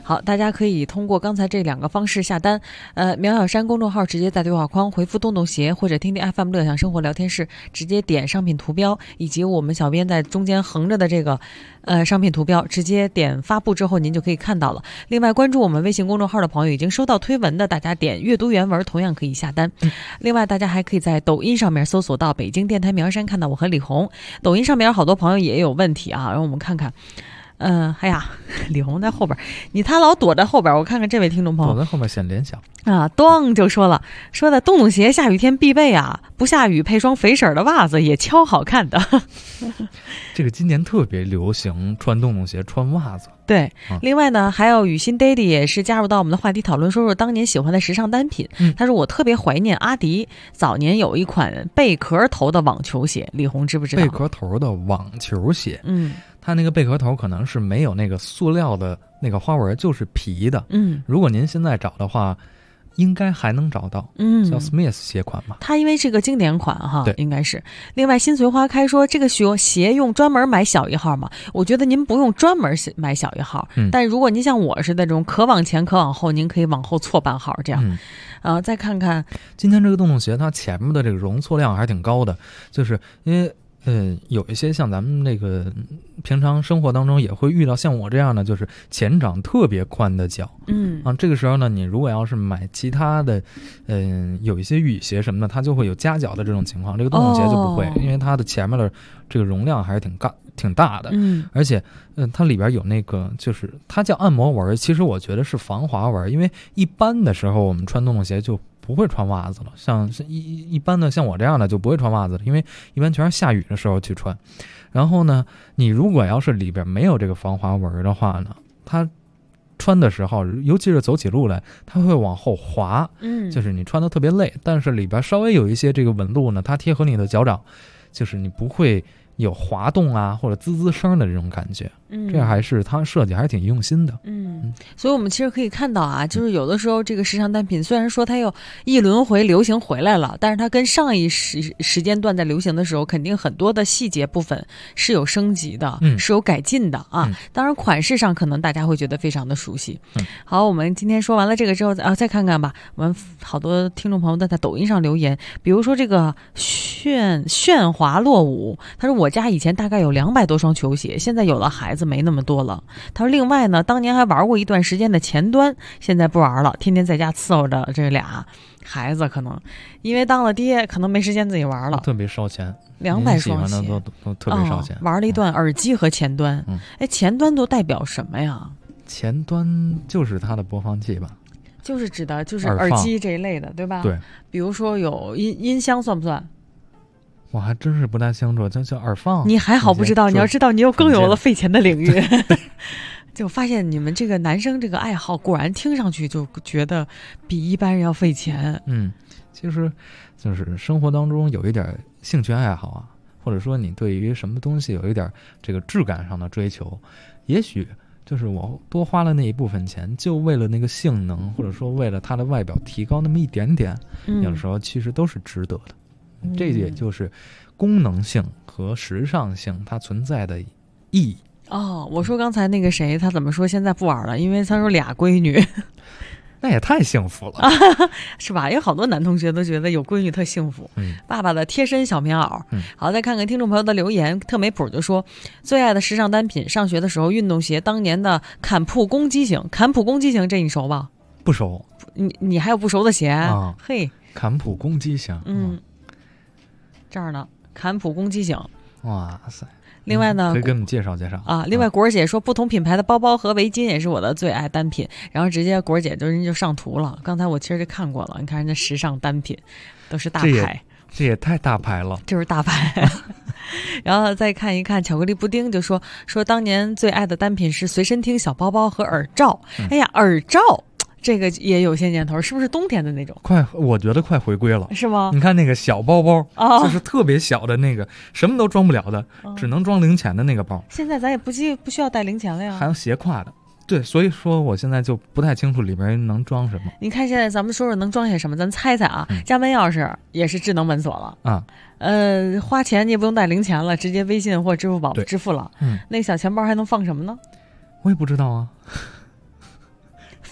好，大家可以通过刚才这2个方式下单。苗小山公众号直接在对话框回复动动鞋，或者听听 FM 乐享生活聊天室，直接点商品图标，以及我们小编在中间横着的这个商品图标，直接点发布之后您就可以看到了。另外关注我们微信公众号的朋友已经收到推文的，大家点阅读原文同样可以下单。另外大家还可以在抖音上面搜索到北京电台苗山，看到我和李红。抖音上面有好多朋友也有问题啊，让我们看看。哎呀，李红在后边，他老躲在后边。我看看这位听众朋友， 躲在后边显联想啊，咚就说的洞洞鞋下雨天必备啊，不下雨配双肥色的袜子也超好看的。 这个今年特别流行穿洞洞鞋穿袜子。 对，另外呢，还有雨欣 Daddy 也是加入到我们的话题讨论，说当年喜欢的时尚单品。他说我特别怀念阿迪早年有一款贝壳头的网球鞋，李红知不知道？ 贝壳头的网球鞋，它那个贝壳头可能是没有那个塑料的那个花纹，就是皮的。如果您现在找的话，应该还能找到。叫 Smith 鞋款嘛。 它因为是个经典款哈，应该是。另外，心随花开说这个鞋用专门买小1号嘛？我觉得您不用专门买小1号，但如果您像我是那种可往前可往后，您可以往后错半号这样。再看看今天这个洞洞鞋，它前面的这个容错量还挺高的，就是因为。有一些像咱们那个平常生活当中也会遇到像我这样的，就是前掌特别宽的脚。这个时候呢，你如果要是买其他的，有一些雨鞋什么的，它就会有夹脚的这种情况。这个洞洞鞋就不会，因为它的前面的这个容量还是挺大的。而且它里边有那个就是它叫按摩纹，其实我觉得是防滑纹，因为一般的时候我们穿洞洞鞋就不会穿袜子了，像一般的像我这样的就不会穿袜子了，因为一般全是下雨的时候去穿。然后呢，你如果要是里边没有这个防滑纹的话呢，它穿的时候，尤其是走起路来，它会往后滑，就是你穿的特别累，但是里边稍微有一些这个纹路呢，它贴合你的脚掌，就是你不会有滑动啊或者滋滋声的这种感觉。这还是它设计还是挺用心的。 所以我们其实可以看到啊，就是有的时候这个时尚单品虽然说它又一轮回流行回来了，但是它跟上一时间段在流行的时候，肯定很多的细节部分是有升级的，是有改进的啊。当然款式上可能大家会觉得非常的熟悉。好，我们今天说完了这个之后再看看吧。我们好多听众朋友在抖音上留言，比如说这个炫华落伍，他说我家以前大概有200多双球鞋，现在有了孩子没那么多了。他说另外呢，当年还玩过一段时间的前端，现在不玩了，天天在家伺候着这俩孩子，可能因为当了爹可能没时间自己玩了， 特别烧钱 ，200双鞋都特别烧钱。 玩了一段耳机和前端。前端都代表什么呀？ 前端就是它的播放器吧， 就是指的就是耳机这一类的，对吧？ 对， 比如说有音箱算不算？ 我还真是不太清楚，叫耳放。 你还好不知道，你要知道你又更有了费钱的领域。就发现你们这个男生这个爱好果然听上去就觉得比一般人要费钱。 其实就是生活当中有一点兴趣爱好啊，或者说你对于什么东西有一点这个质感上的追求，也许就是我多花了那一部分钱，就为了那个性能，或者说为了它的外表提高那么一点点，有的时候其实都是值得的。这也就是功能性和时尚性它存在的意义。 我说刚才那个谁他怎么说现在不玩了，因为他说俩闺女。 那也太幸福了， 是吧？有好多男同学都觉得有闺女特幸福。爸爸的贴身小棉袄。好，再看看听众朋友的留言。特美普就说最爱的时尚单品，上学的时候运动鞋，当年的坎普攻击型。坎普攻击型这你熟吧？ 不熟。 你还有不熟的鞋？嘿， 坎普攻击型。 这儿呢，坎普攻击型。 哇塞！ 另外呢， 可以给我们介绍介绍啊。另外，果儿姐说不同品牌的包包和围巾也是我的最爱单品。然后直接果儿姐人就上图了。刚才我其实就看过了，你看人家时尚单品都是大牌， 这也太大牌了， 就是大牌。然后再看一看巧克力布丁，就说当年最爱的单品是随身听、小包包和耳罩。哎呀，耳罩。这个也有些年头，是不是冬天的那种？ 我觉得快回归了， 是吗？ 你看那个小包包，就是特别小的那个，什么都装不了的，只能装零钱的那个包。 现在咱也不需要带零钱了呀， 还有斜挎的。对，所以说我现在就不太清楚里边能装什么。 你看现在咱们说能装些什么，咱猜猜啊。家门钥匙也是智能门锁了啊。 花钱你也不用带零钱了，直接微信或支付宝支付了。那个小钱包还能放什么呢？ 我也不知道啊。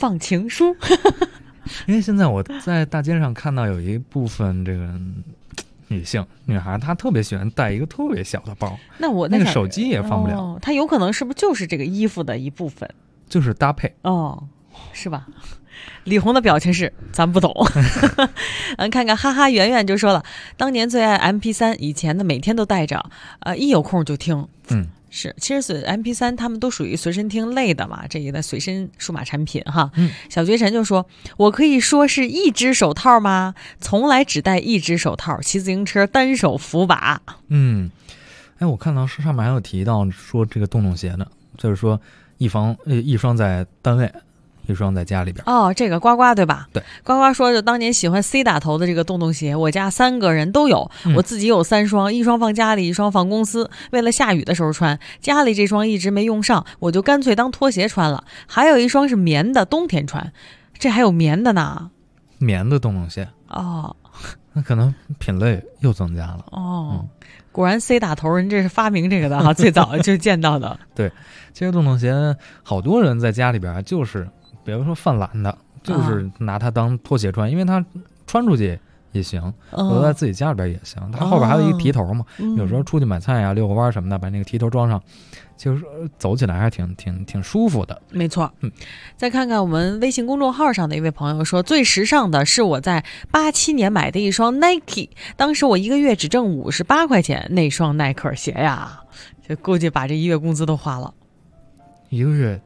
放情书。 因为现在我在大街上看到有一部分这个女孩，她特别喜欢带一个特别小的包，那个手机也放不了。 她有可能是不是就是这个衣服的一部分？ 就是搭配是吧？李红的表情是咱不懂。看看哈哈圆圆就说了，当年最爱 MP3， 以前的每天都带着，一有空就听。是，其实MP3 他们都属于随身听类的嘛，这一类随身数码产品哈。小绝尘就说，我可以说是一只手套吗？从来只戴一只手套，骑自行车单手扶把。 我看到上面还有提到说这个洞洞鞋的，就是说一双在单位，一双在家里边。 这个呱呱对吧？ 对， 呱呱说就当年喜欢 C 打头的这个洞洞鞋，我家3个人都有，我自己有3双，一双放家里，一双放公司，为了下雨的时候穿。家里这双一直没用上，我就干脆当拖鞋穿了。还有一双是棉的，冬天穿。这还有棉的呢？ 棉的洞洞鞋那可能品类又增加了。 果然 C 打头人这是发明这个的哈，最早就见到的。 对，其实洞洞鞋好多人在家里边就是比如说犯懒的，就是拿它当拖鞋穿，因为它穿出去也行，留在自己家里边也行。它后边还有一个提头嘛，有时候出去买菜呀、遛个弯什么的，把那个提头装上，就是走起来还是挺舒服的。 没错。再看看我们微信公众号上的一位朋友说，最时尚的是我在87年买的一双 Nike， 当时我1个月只挣58块钱，那双耐克鞋呀，就估计把这1月工资都花了。 1个月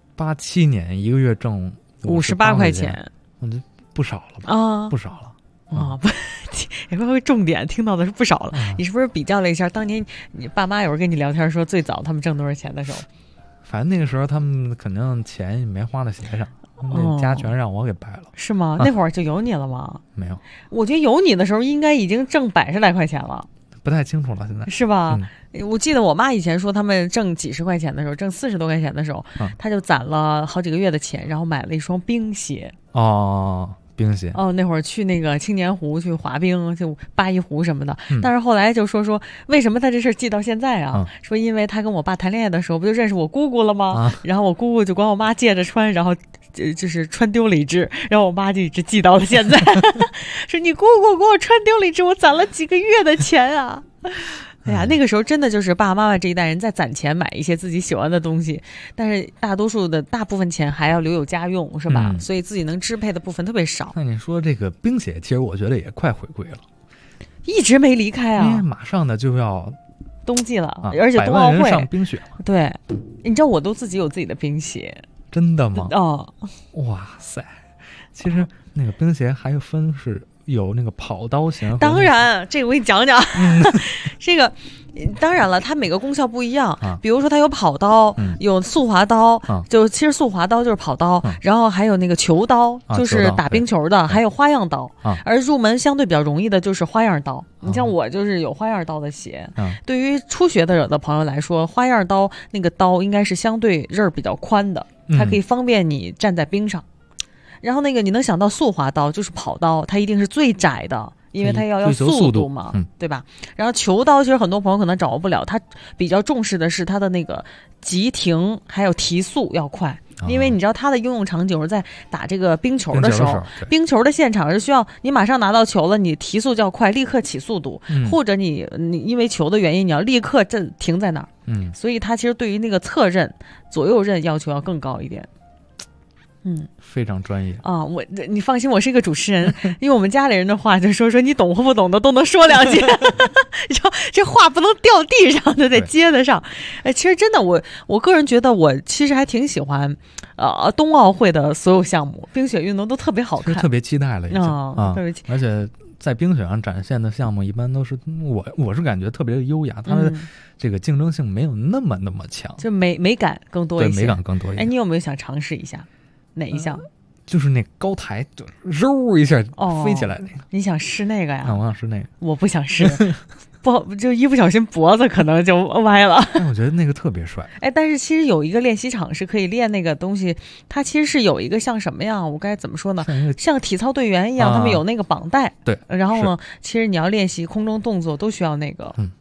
87年1个月挣58块钱，我觉得不少了吧？不少了。 也会重点听到的是不少了。你是不是比较了一下当年你爸妈有人跟你聊天说最早他们挣多少钱的时候？ 反正那个时候他们肯定钱也没花到鞋上，那家全让我给掰了。 是吗？那会儿就有你了吗？ 没有， 我觉得有你的时候应该已经挣100来块钱了。 不太清楚了，现在是吧？我记得我妈以前说他们挣几十块钱的时候，挣40多块钱的时候，她就攒了好几个月的钱，然后买了一双冰鞋。 冰鞋那会儿去那个青年湖去滑冰，就八一湖什么的。但是后来就说为什么他这事记到现在啊？说因为他跟我爸谈恋爱的时候不就认识我姑姑了吗？然后我姑姑就管我妈借着穿，然后就是穿丢了一只，然后我妈就一直记到了现在。说你姑姑给我穿丢了一只，我攒了几个月的钱啊。哎呀，那个时候真的就是爸爸妈妈这一代人在攒钱买一些自己喜欢的东西，但是大部分钱还要留有家用，是吧？所以自己能支配的部分特别少。 那你说这个冰鞋，其实我觉得也快回归了， 一直没离开啊， 因为马上的就要冬季了，而且冬奥会上冰雪了。 对，你知道我都自己有自己的冰鞋。 真的吗？ 哇塞！其实那个冰鞋还有分是有那个跑刀型， 当然这个我给你讲讲。这个当然了，它每个功效不一样，比如说它有跑刀，有速滑刀，就其实速滑刀就是跑刀，然后还有那个球刀，就是打冰球的，还有花样刀，而入门相对比较容易的就是花样刀。你像我就是有花样刀的鞋，对于初学的朋友来说，花样刀那个刀应该是相对刃比较宽的，它可以方便你站在冰上。然后那个你能想到速滑刀就是跑刀，它一定是最窄的，因为它要速度嘛，对吧？然后球刀其实很多朋友可能掌握不了，它比较重视的是它的那个急停还有提速要快，因为你知道它的应用场景是在打这个冰球的时候，冰球的现场是需要你马上拿到球了，你提速就要快，立刻起速度，或者你因为球的原因你要立刻停在那儿，所以它其实对于那个侧刃、左右刃要求要更高一点。 非常专业啊！你放心，我是一个主持人，因为我们家里人的话就说你懂或不懂的都能说两句，你知道这话不能掉地上的，得接得上。其实真的，我个人觉得我其实还挺喜欢，冬奥会的所有项目，冰雪运动都特别好看， 特别期待了已经特别期待。 而且在冰雪上展现的项目一般都是我是感觉特别的优雅，它的这个竞争性没有那么强， 就美感更多一些， 对，美感更多一些。 你有没有想尝试一下？哪一项？ 就是那高台就揉一下飞起来那个。 你想试那个呀？ 我想试那个。 我不想试，就一不小心脖子可能就歪了。 我觉得那个特别帅。 但是其实有一个练习场是可以练那个东西，它其实是有一个像什么样？我该怎么说呢？像体操队员一样，他们有那个绑带。 对。 然后呢，其实你要练习空中动作都需要那个。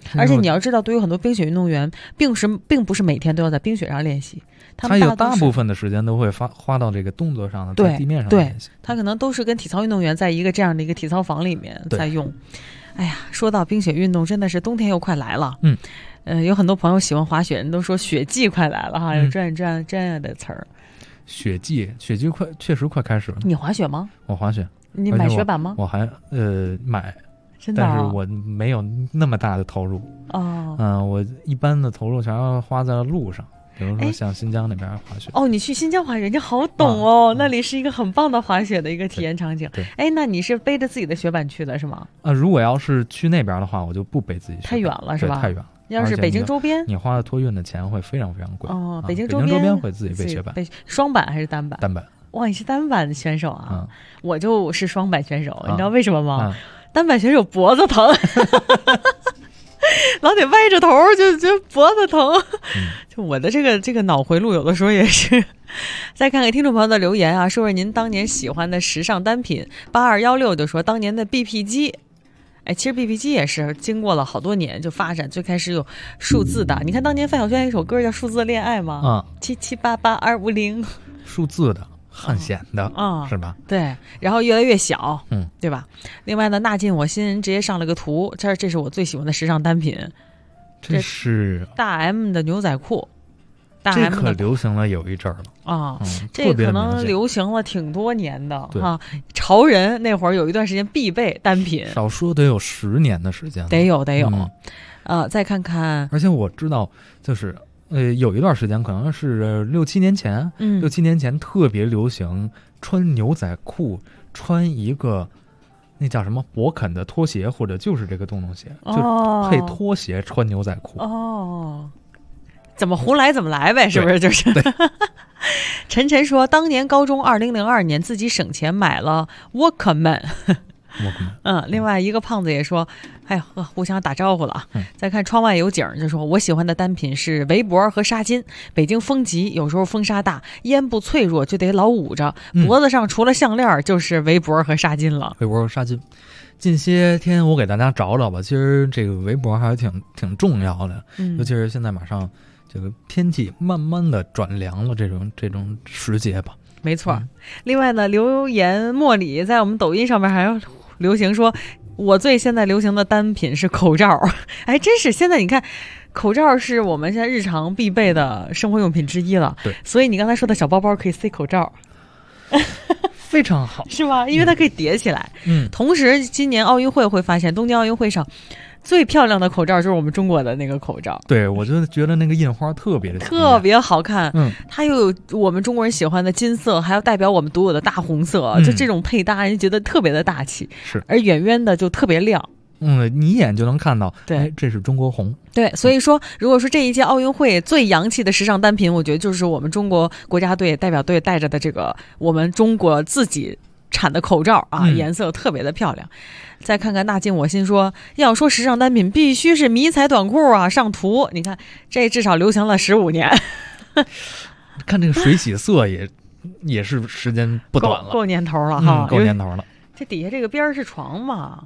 而且你要知道，对于很多冰雪运动员，并不是每天都要在冰雪上练习， 他有大部分的时间都会花到这个动作上的，在地面上练习。 他可能都是跟体操运动员在一个这样的一个体操房里面在用。哎呀，说到冰雪运动，真的是冬天又快来了。有很多朋友喜欢滑雪，人都说雪季快来了哈，有这样的词儿。 雪季确实快开始了。 你滑雪吗？ 我滑雪。 你买雪板吗？ 我还买， 真的， 但是我没有那么大的投入。我一般的投入全要花在了路上，比如说像新疆那边滑雪。 你去新疆滑雪，人家好懂哦，那里是一个很棒的滑雪的一个体验场景。那你是背着自己的雪板去的是吗？ 如果要是去那边的话，我就不背自己雪板， 太远了是吧？ 太远了。 要是北京周边， 你花的托运的钱会非常非常贵。 北京周边会自己背雪板， 双板还是单板？ 单板。 哇，你是单板选手啊？我就是双板选手，你知道为什么吗？单板选手脖子疼，老得歪着头，就脖子疼。就我的这个脑回路有的时候也是。再看看听众朋友的留言啊，说说您当年喜欢的时尚单品。8216就说当年的 BP 机。其实 BP 机也是经过了好多年就发展，最开始有数字的。你看当年范晓萱有一首歌叫《数字恋爱》吗？7788250，数字的。汉显的是吧？ 对，然后越来越小，对吧？另外呢，纳进我心直接上了个图，这是我最喜欢的时尚单品， 这是大 M 的牛仔裤， 这可流行了有一阵儿了这可能流行了挺多年的潮人那会儿有一段时间必备单品， 少说得有10年的时间了， 得有。再看看， 而且我知道就是。有一段时间可能是6-7年前，6-7年前特别流行穿牛仔裤，穿一个那叫什么勃肯的拖鞋，或者就是这个洞洞鞋，就配拖鞋穿牛仔裤。 怎么胡来怎么来呗，是不是？就是。晨晨说，当年高中2002年自己省钱买了 Walkman。另外一个胖子也说，互相打招呼了啊。再看窗外有景，就说我喜欢的单品是围脖和纱巾。北京风急，有时候风沙大，烟部脆弱，就得老捂着脖子上，除了项链就是围脖和纱巾了。 围脖和纱巾，近些天我给大家找找吧。其实这个围脖还挺重要的，尤其是现在马上这个天气慢慢的转凉了，这种时节吧。 没错。另外呢，留言莫里在我们抖音上面还要流行说，我现在流行的单品是口罩。真是现在你看，口罩是我们现在日常必备的生活用品之一了。 对， 所以你刚才说的小包包可以塞口罩， 非常好， 是吧？因为它可以叠起来。同时今年奥运会会发现，东京奥运会上最漂亮的口罩就是我们中国的那个口罩。 对，我就觉得那个印花特别好看。它又有我们中国人喜欢的金色，还有代表我们独有的大红色，就这种配搭人觉得特别的大气。 是， 而远远的就特别亮。 你一眼就能看到， 对， 这是中国红。 对，所以说，如果说这一届奥运会最洋气的时尚单品，我觉得就是我们中国国家队代表队戴着的这个我们中国自己产的口罩啊，颜色特别的漂亮。再看看纳进我心说，要说时尚单品必须是迷彩短裤啊，上图。你看这至少流行了15年。 看这个水洗色也是时间不短了， 够年头了哈， 够年头了。 这底下这个边是床嘛？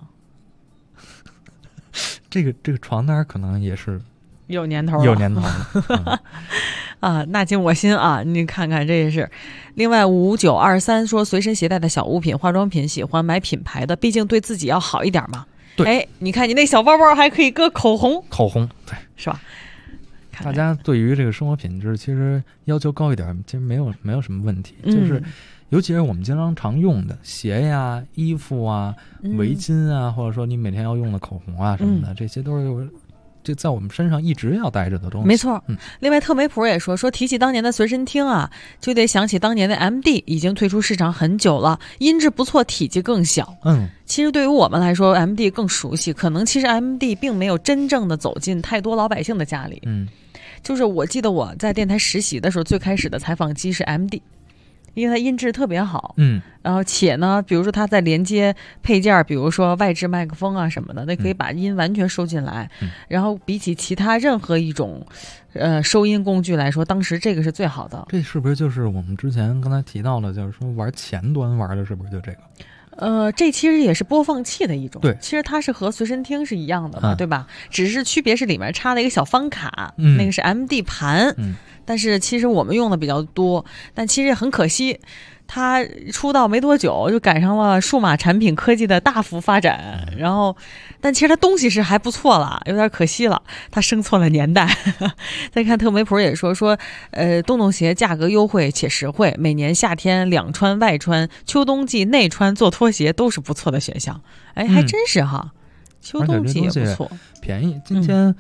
这个床单可能也是有年头了。 纳进我心啊！你看看这也是。另外5923说，随身携带的小物品、化妆品喜欢买品牌的，毕竟对自己要好一点嘛。 对， 你看你那小包包还可以搁口红， 对， 是吧？ 大家对于这个生活品质其实要求高一点，其实没有什么问题，就是尤其是我们经常用的鞋呀、衣服啊、围巾啊，或者说你每天要用的口红啊什么的，这些都是这在我们身上一直要带着的东西。 没错。另外特梅普也说提起当年的随身听啊，就得想起当年的 MD 已经退出市场很久了，音质不错，体积更小。其实对于我们来说 MD 更熟悉，可能其实 MD 并没有真正的走进太多老百姓的家里。就是我记得我在电台实习的时候，最开始的采访机是 MD， 因为它音质特别好。然后且呢，比如说它在连接配件，比如说外置麦克风啊什么的，那可以把音完全收进来。然后比起其他任何一种收音工具来说，当时这个是最好的。 这是不是就是我们之前刚才提到的，就是说玩前端玩的是不是就这个？ 这其实也是播放器的一种。 对， 其实它是和随身听是一样的嘛，对吧？只是区别是里面插了一个小方卡，那个是 MD 盘。但是其实我们用的比较多，但其实也很可惜。它出道没多久就赶上了数码产品科技的大幅发展，然后但其实它东西是还不错了，有点可惜了，它生错了年代。再看特媒普也说洞洞鞋价格优惠且实惠，每年夏天两穿外穿，秋冬季内穿做拖鞋都是不错的选项。哎，还真是哈，秋冬季也不错， 便宜，今天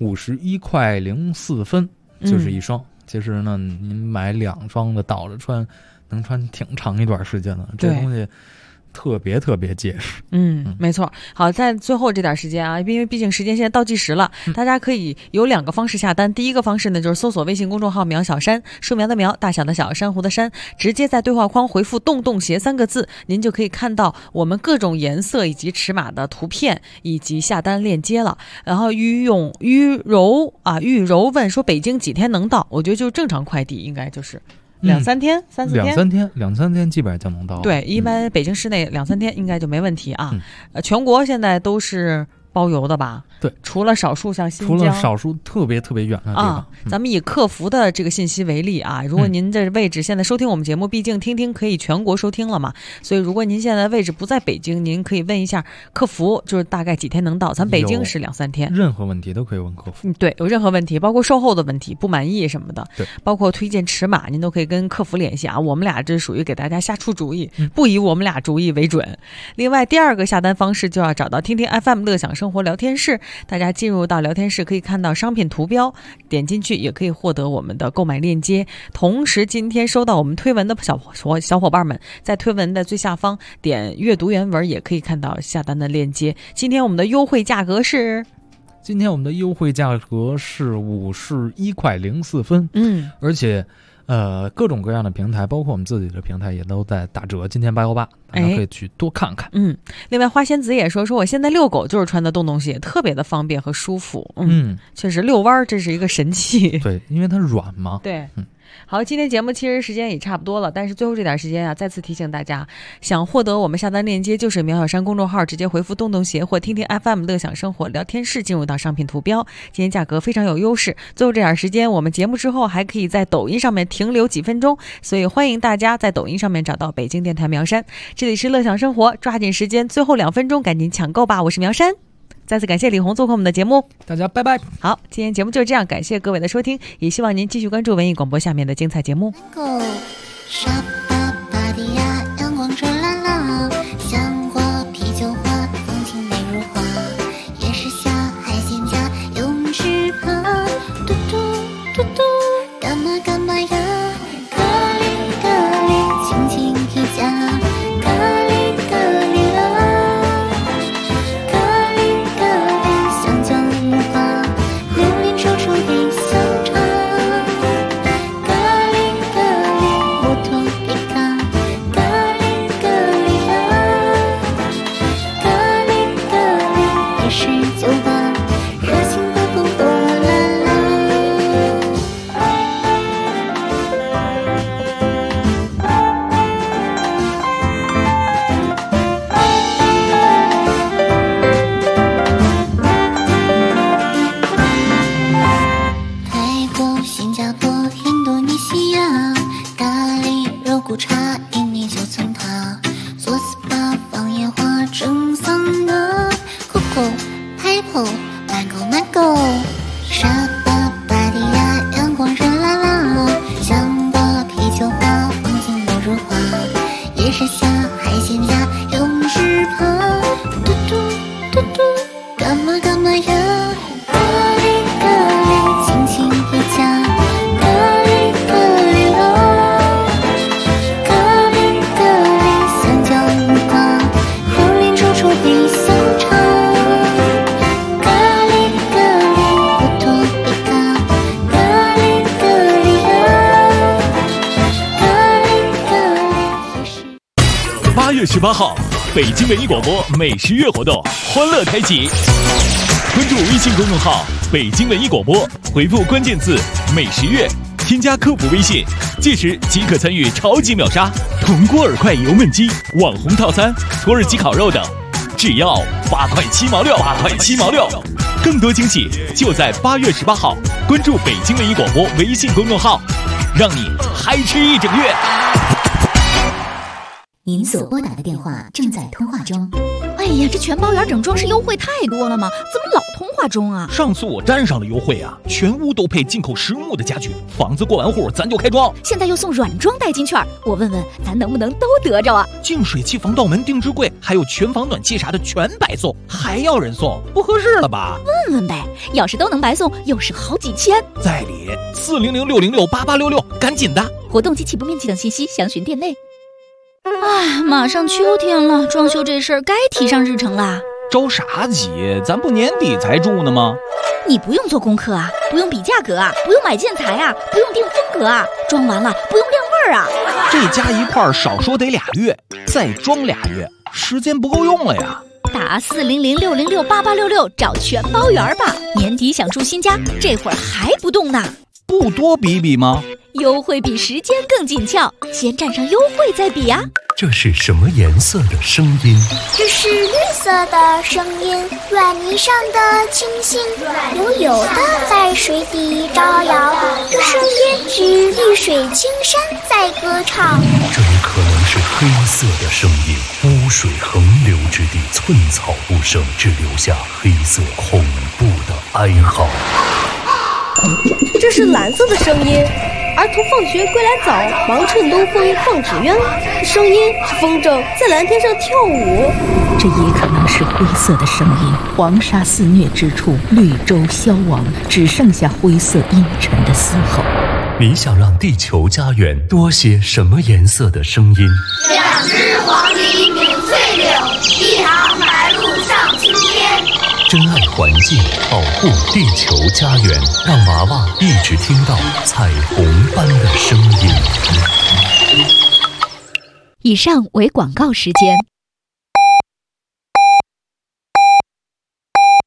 51块04分就是一双。其实呢，您买2双的倒着穿，能穿挺长一段时间了。这东西特别特别结实。 没错。好，在最后这点时间啊，因为毕竟时间现在倒计时了，大家可以有2个方式下单。第一个方式呢，就是搜索微信公众号苗小山，树苗的苗，大小的小，珊瑚的珊，直接在对话框回复洞洞鞋3个字，您就可以看到我们各种颜色以及尺码的图片以及下单链接了。然后玉柔问说北京几天能到？我觉得就正常快递应该就是2-3天，3-4天 ，2-3天基本上就能到。 对，一般北京市内2-3天应该就没问题啊。全国现在都是包邮的吧？ 对， 除了少数像新疆， 除了少数特别特别远的地方。 咱们以客服的这个信息为例啊，如果您这位置现在收听我们节目，毕竟听可以全国收听了嘛，所以如果您现在位置不在北京，您可以问一下客服，就是大概几天能到。咱北京是2-3天， 任何问题都可以问客服。 对，有任何问题，包括售后的问题、不满意什么的， 对， 包括推荐尺码，您都可以跟客服联系啊。我们俩这属于给大家瞎出主意，不以我们俩主意为准。另外，第2个下单方式就要找到听听 FM 乐享生活聊天室，大家进入到聊天室可以看到商品图标，点进去也可以获得我们的购买链接。同时今天收到我们推文的小伙伴们，在推文的最下方点阅读原文也可以看到下单的链接。今天我们的优惠价格是 51块04分。而且各种各样的平台，包括我们自己的平台也都在打折，今天818，大家可以去多看看。 另外花仙子也说我现在遛狗就是穿的洞洞鞋，特别的方便和舒服。确实遛弯这是一个神器。 对，因为它软嘛。 对。好，今天节目其实时间也差不多了，但是最后这点时间啊，再次提醒大家，想获得我们下单链接就是苗小山公众号，直接回复洞洞鞋或听听 FM 乐享生活聊天室，进入到商品图标。今天价格非常有优势，最后这点时间我们节目之后还可以在抖音上面停留几分钟，所以欢迎大家在抖音上面找到北京电台苗山。这里是乐享生活，抓紧时间，最后2分钟赶紧抢购吧。我是苗山，再次感谢李红做客我们的节目， 大家拜拜。 好，今天节目就这样，感谢各位的收听，也希望您继续关注文艺广播下面的精彩节目。 沙巴巴迪亚，阳光热辣辣，香花啤酒花，风景美如画，夜市下海鲜家，泳池旁，嘟嘟嘟嘟，干嘛干嘛呀，咖喱咖喱，轻轻一家，咖喱咖喱啦。 8月18号，北京文艺广播美食月活动欢乐开启。关注微信公众号“北京文艺广播”，回复关键字“美食月”， 添加客服微信，届时即可参与超级秒杀铜锅耳块油焖鸡、网红套餐、土耳其烤肉等，只要8块7毛6，8块7毛6。更多惊喜就在8月18号，关注北京文艺广播微信公众号，让你嗨吃一整月。 您所拨打的电话正在通话中。 哎呀，这全包圆整装饰优惠太多了吗？怎么老通话中啊？ 上次我沾上了优惠啊，全屋都配进口实木的家具，房子过完户咱就开装。 现在又送软装代金券，我问问咱能不能都得着啊？ 净水器、防盗门、定制柜，还有全房暖气啥的全白送，还要人送，不合适了吧？ 问问呗，要是都能白送，又是好几千。 在理400-606-8866，赶紧的！ 活动及起步面积等信息详询店内。啊，马上秋天了，装修这事儿该提上日程啦。 着啥急？咱不年底才住呢吗？ 你不用做功课啊，不用比价格啊，不用买建材啊，不用定风格啊，装完了不用晾味儿啊。 这加一块少说得2月，再装2月，时间不够用了呀。 打400-606-8866找全包圆吧。年底想住新家，这会儿还不动呢？ 不多比比吗？ 优惠比时间更紧俏，先占上优惠再比啊。 这是什么颜色的声音？ 这是绿色的声音，软泥上的星星悠悠的在水底招摇，这声音是绿水青山在歌唱。 这也可能是黑色的声音，污水横流之地，寸草不生，只留下黑色恐怖的哀嚎。 这是蓝色的声音，儿童放学归来早，忙趁东风放纸鸢，声音是风筝在蓝天上跳舞。 这也可能是灰色的声音，黄沙肆虐之处，绿洲消亡，只剩下灰色阴沉的嘶吼。 你想让地球家园多些什么颜色的声音 ？2只黄鹂鸣翠柳，1行白鹭上青天。 珍爱环境，保护地球家园，让娃娃一直听到彩虹般的声音。 以上为广告时间。